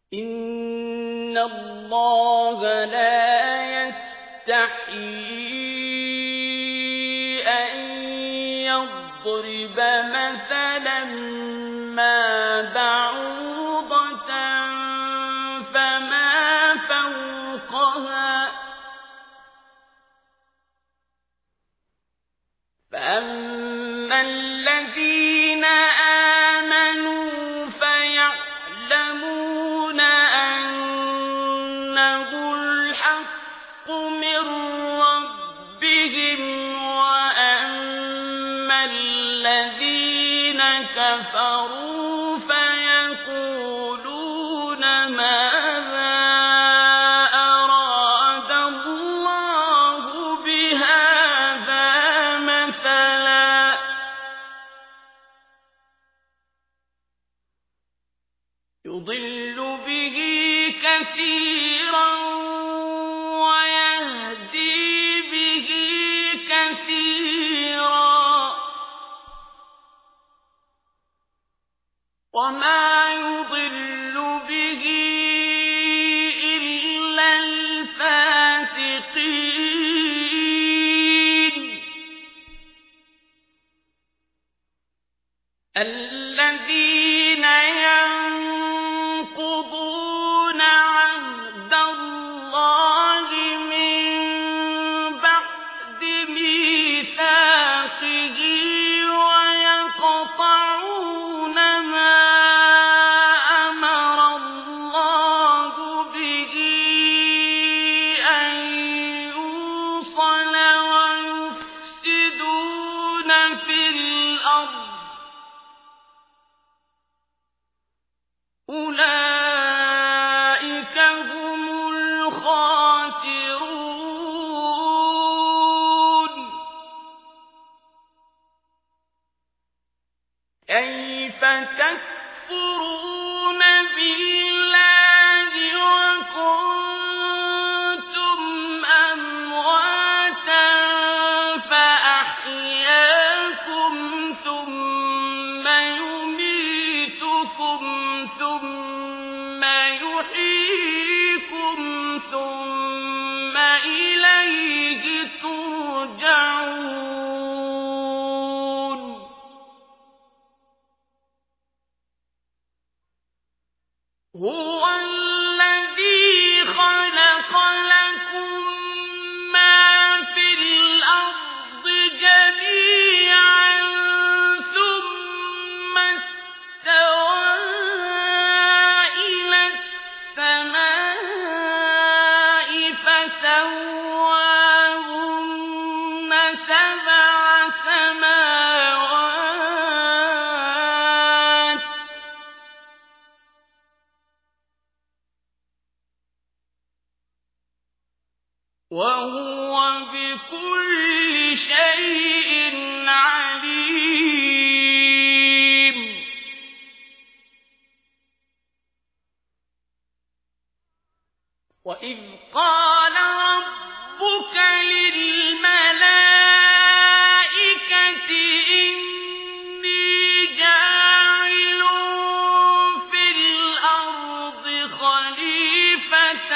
إن الله لا يستحيي أن يضرب مثلا ما بعوضة فما فوقها فأما الذين آمنوا فيعلمون أنه الحق من ربهم وأما الذين كفروا فيقولون ماذا أراد الله بهذا مثلا يضل به كثيرا ويهدي به كثيرا وما يضل به إلا الفاسقين الذين ينقضون عهد الله من بعد ميثاقه ويقطعون ما أمر الله به أن يوصل ويفسدون في الأرض أولئك هم الخاسرون كيف تكفرون بالله وكنتم أمواتا فأحياكم ثم يميتكم ثم يحييكم ثم إليه ترجعون هو الذي خلق لكم ما في الأرض جميعا ثم استوى إلى السماء فسواهن سبع سماوات وهو بكل شيء عليم وإذ قال ربك للملائكة إني جاعل في الأرض خليفة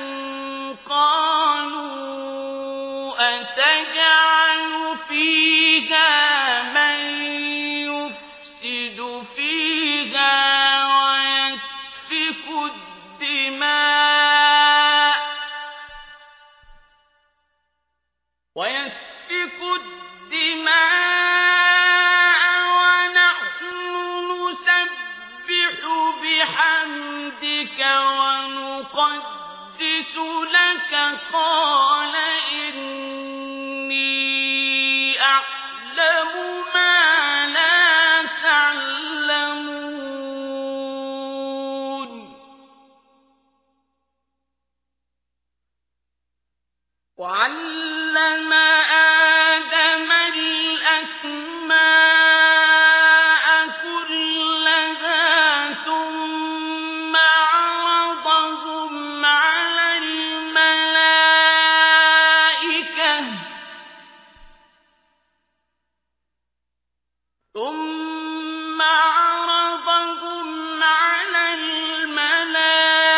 قالوا أتجعل فيها من يفسد فيها ويسفك الدماء ونحن نسبح بحمدك ونقدس لك قال إني أعلم ما لا تعلمون وعلم آدم الأسماء كلها ثم عرضهم على الملائكة ثم عرضهم على الملائكة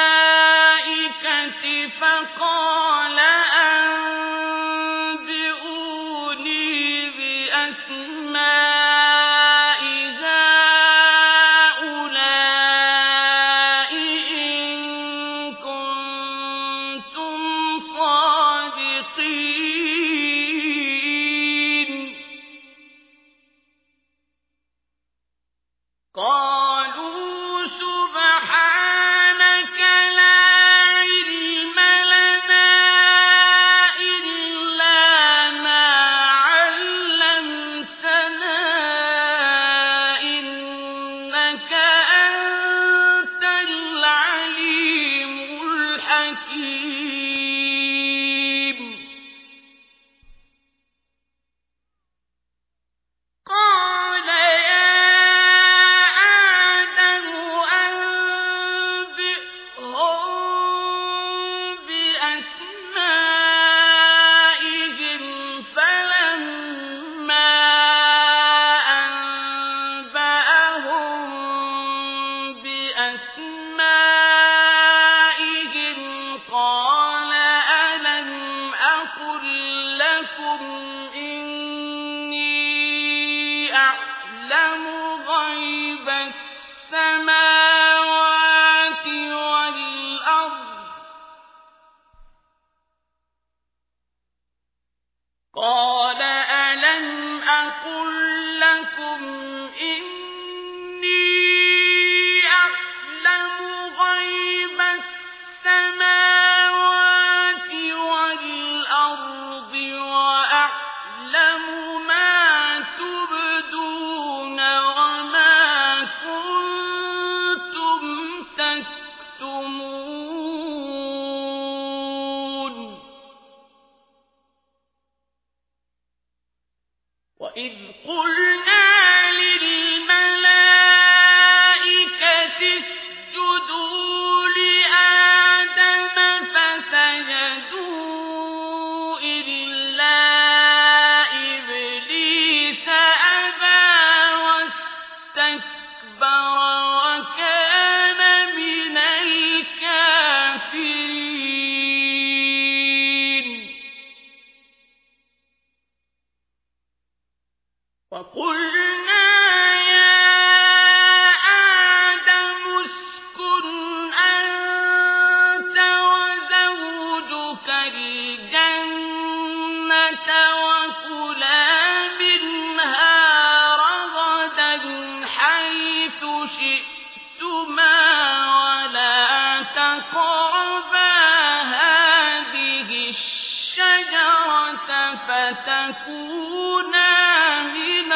تقربا هذه الشجرة فتكونا من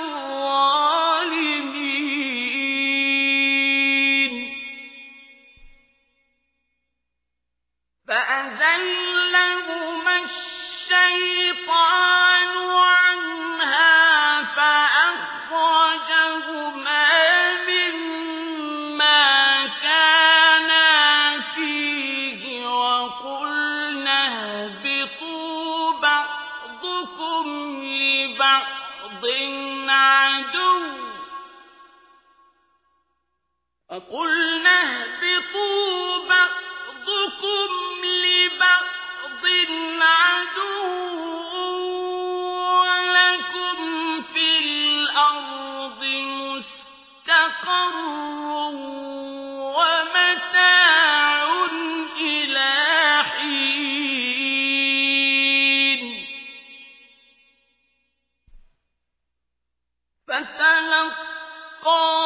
الظالمين فأزلهما الشيطان عنها فأخرجهما مما كانا فيه وقلنا اهبطوا بعضكم لبعض عدو ولكم في الأرض مستقر ومتاع إلى حين فتلقى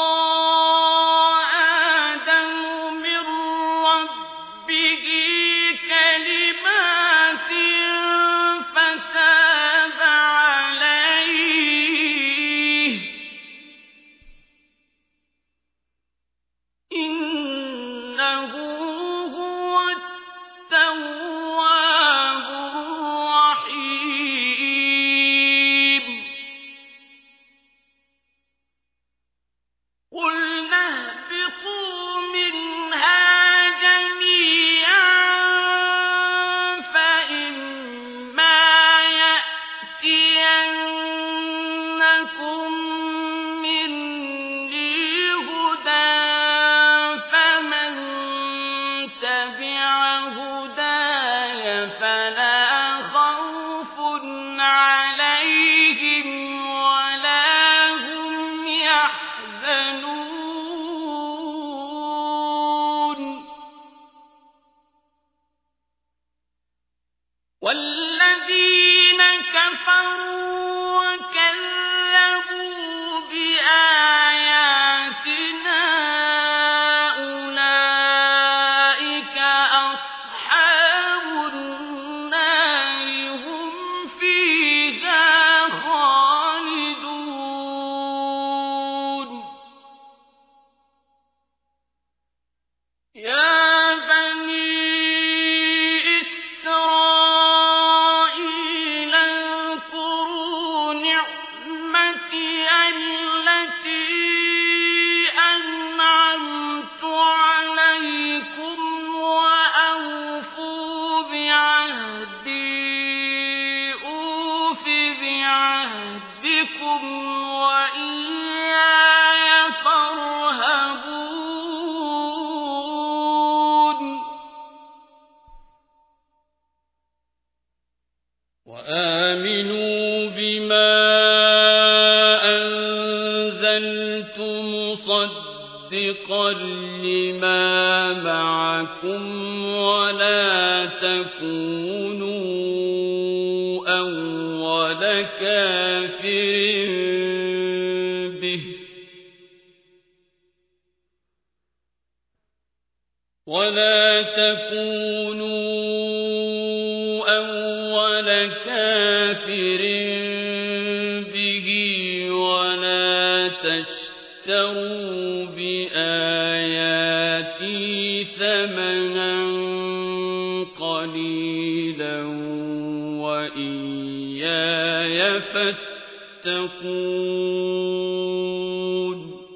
آدم من ربه كلمات فتاب عليه إنه هو التواب الرحيم قلنا اهبطوا منها جميعا فإما يأتينكم مني هدى فمن تبع هداي فلا خوف عليهم ولا هم يحزنون والذين كفروا وكذبوا بآياتنا أولئك أصحاب النار هم فيها خالدون يا بني إسرائيل اذكروا نعمتي التي أنعمت عليكم وأوفوا بعهدي أوف بعهدكم وإياي فارهبون وآمنوا بما أنزلت مصدقا لما معكم ولا تكونوا أول كافر به ولا تكونوا أول كافر به ولا تشتروا بآياتي ثمنا قليلا وإياي فاتقون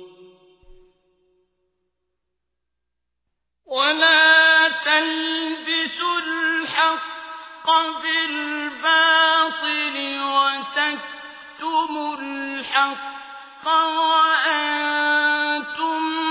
ولا تلبسوا الحق بالباطل وتكتموا الحق وأنتم